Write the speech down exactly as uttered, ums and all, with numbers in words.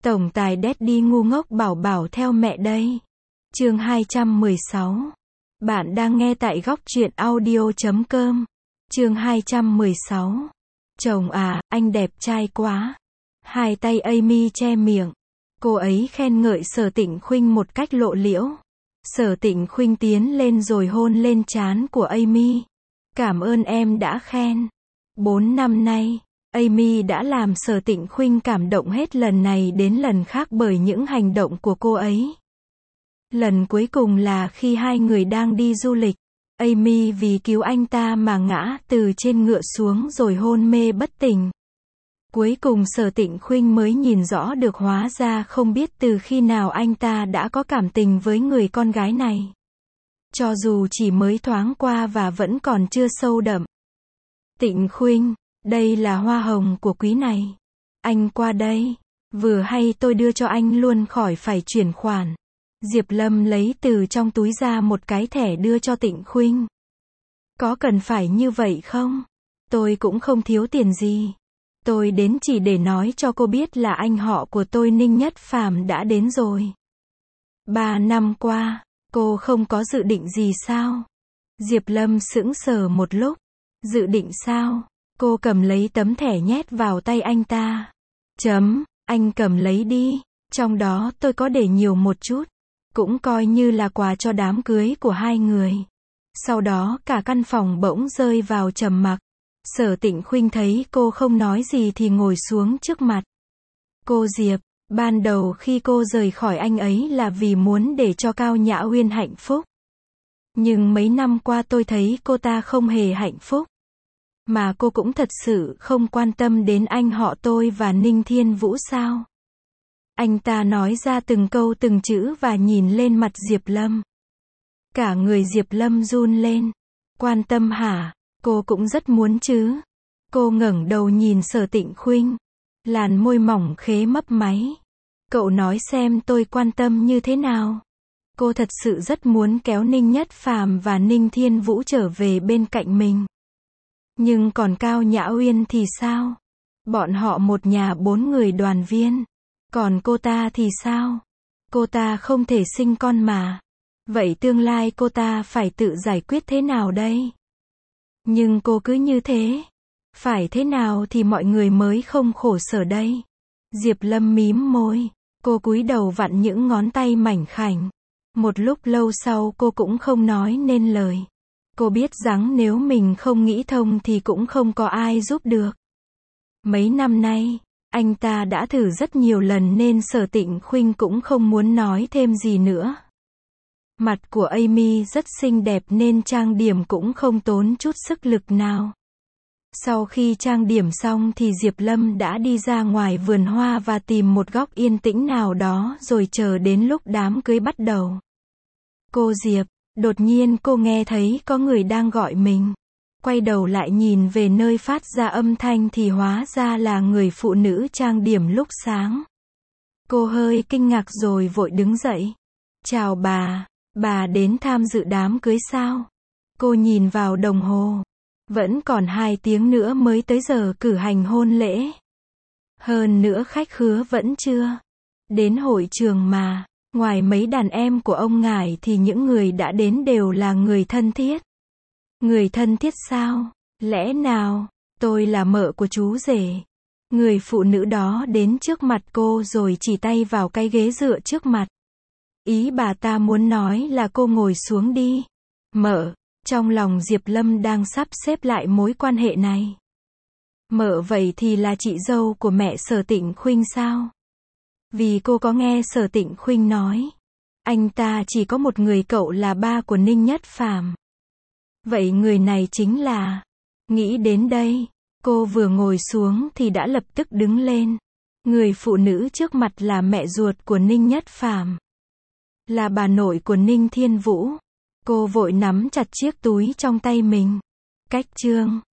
Tổng tài Daddy ngu ngốc bảo bảo theo mẹ đây. Chương hai trăm mười sáu. Bạn đang nghe tại góc truyện audio chấm com. Chương hai trăm mười sáu. Chồng à, anh đẹp trai quá. Hai tay Amy che miệng. Cô ấy khen ngợi Sở Tịnh Khuynh một cách lộ liễu. Sở Tịnh Khuynh tiến lên rồi hôn lên trán của Amy. Cảm ơn em đã khen. Bốn năm nay, Amy đã làm Sở Tịnh Khuynh cảm động hết lần này đến lần khác bởi những hành động của cô ấy. Lần cuối cùng là khi hai người đang đi du lịch. Amy vì cứu anh ta mà ngã từ trên ngựa xuống rồi hôn mê bất tỉnh. Cuối cùng Sở Tịnh Khuynh mới nhìn rõ được hóa ra không biết từ khi nào anh ta đã có cảm tình với người con gái này. Cho dù chỉ mới thoáng qua và vẫn còn chưa sâu đậm. Tịnh Khuynh, đây là hoa hồng của quý này. Anh qua đây. Vừa hay tôi đưa cho anh luôn khỏi phải chuyển khoản. Diệp Lâm lấy từ trong túi ra một cái thẻ đưa cho Tịnh Khuynh. Có cần phải như vậy không? Tôi cũng không thiếu tiền gì. Tôi đến chỉ để nói cho cô biết là anh họ của tôi Ninh Nhất Phàm đã đến rồi. Ba năm qua, cô không có dự định gì sao? Diệp Lâm sững sờ một lúc. Dự định sao? Cô cầm lấy tấm thẻ nhét vào tay anh ta. Chấm, anh cầm lấy đi. Trong đó tôi có để nhiều một chút. Cũng coi như là quà cho đám cưới của hai người. Sau đó cả căn phòng bỗng rơi vào trầm mặc. Sở Tịnh Khuynh thấy cô không nói gì thì ngồi xuống trước mặt. Cô Diệp, ban đầu khi cô rời khỏi anh ấy là vì muốn để cho Cao Nhã Uyên hạnh phúc. Nhưng mấy năm qua tôi thấy cô ta không hề hạnh phúc. Mà cô cũng thật sự không quan tâm đến anh họ tôi và Ninh Thiên Vũ sao? Anh ta nói ra từng câu từng chữ và nhìn lên mặt Diệp Lâm. Cả người Diệp Lâm run lên. Quan tâm hả? Cô cũng rất muốn chứ. Cô ngẩng đầu nhìn Sở Tịnh Khuynh. Làn môi mỏng khế mấp máy. Cậu nói xem tôi quan tâm như thế nào? Cô thật sự rất muốn kéo Ninh Nhất Phàm và Ninh Thiên Vũ trở về bên cạnh mình. Nhưng còn Cao Nhã Uyên thì sao? Bọn họ một nhà bốn người đoàn viên. Còn cô ta thì sao? Cô ta không thể sinh con mà. Vậy tương lai cô ta phải tự giải quyết thế nào đây? Nhưng cô cứ như thế. Phải thế nào thì mọi người mới không khổ sở đây? Diệp Lâm mím môi. Cô cúi đầu vặn những ngón tay mảnh khảnh. Một lúc lâu sau cô cũng không nói nên lời. Cô biết rằng nếu mình không nghĩ thông thì cũng không có ai giúp được. Mấy năm nay, anh ta đã thử rất nhiều lần nên Sở Tịnh Khuynh cũng không muốn nói thêm gì nữa. Mặt của Amy rất xinh đẹp nên trang điểm cũng không tốn chút sức lực nào. Sau khi trang điểm xong thì Diệp Lâm đã đi ra ngoài vườn hoa và tìm một góc yên tĩnh nào đó rồi chờ đến lúc đám cưới bắt đầu. Cô Diệp, đột nhiên cô nghe thấy có người đang gọi mình. Quay đầu lại nhìn về nơi phát ra âm thanh thì hóa ra là người phụ nữ trang điểm lúc sáng. Cô hơi kinh ngạc rồi vội đứng dậy. Chào bà, bà đến tham dự đám cưới sao? Cô nhìn vào đồng hồ. Vẫn còn hai tiếng nữa mới tới giờ cử hành hôn lễ. Hơn nữa khách khứa vẫn chưa đến hội trường mà. Ngoài mấy đàn em của ông ngài thì những người đã đến đều là người thân thiết. Người thân thiết sao? Lẽ nào, tôi là mợ của chú rể. Người phụ nữ đó đến trước mặt cô rồi chỉ tay vào cái ghế dựa trước mặt. Ý bà ta muốn nói là cô ngồi xuống đi. Mợ, trong lòng Diệp Lâm đang sắp xếp lại mối quan hệ này. Mợ vậy thì là chị dâu của mẹ Sở Tịnh Khuynh sao? Vì cô có nghe Sở Tịnh Khuynh nói. Anh ta chỉ có một người cậu là ba của Ninh Nhất Phàm. Vậy người này chính là... Nghĩ đến đây, cô vừa ngồi xuống thì đã lập tức đứng lên. Người phụ nữ trước mặt là mẹ ruột của Ninh Nhất Phàm. Là bà nội của Ninh Thiên Vũ. Cô vội nắm chặt chiếc túi trong tay mình. Cách chương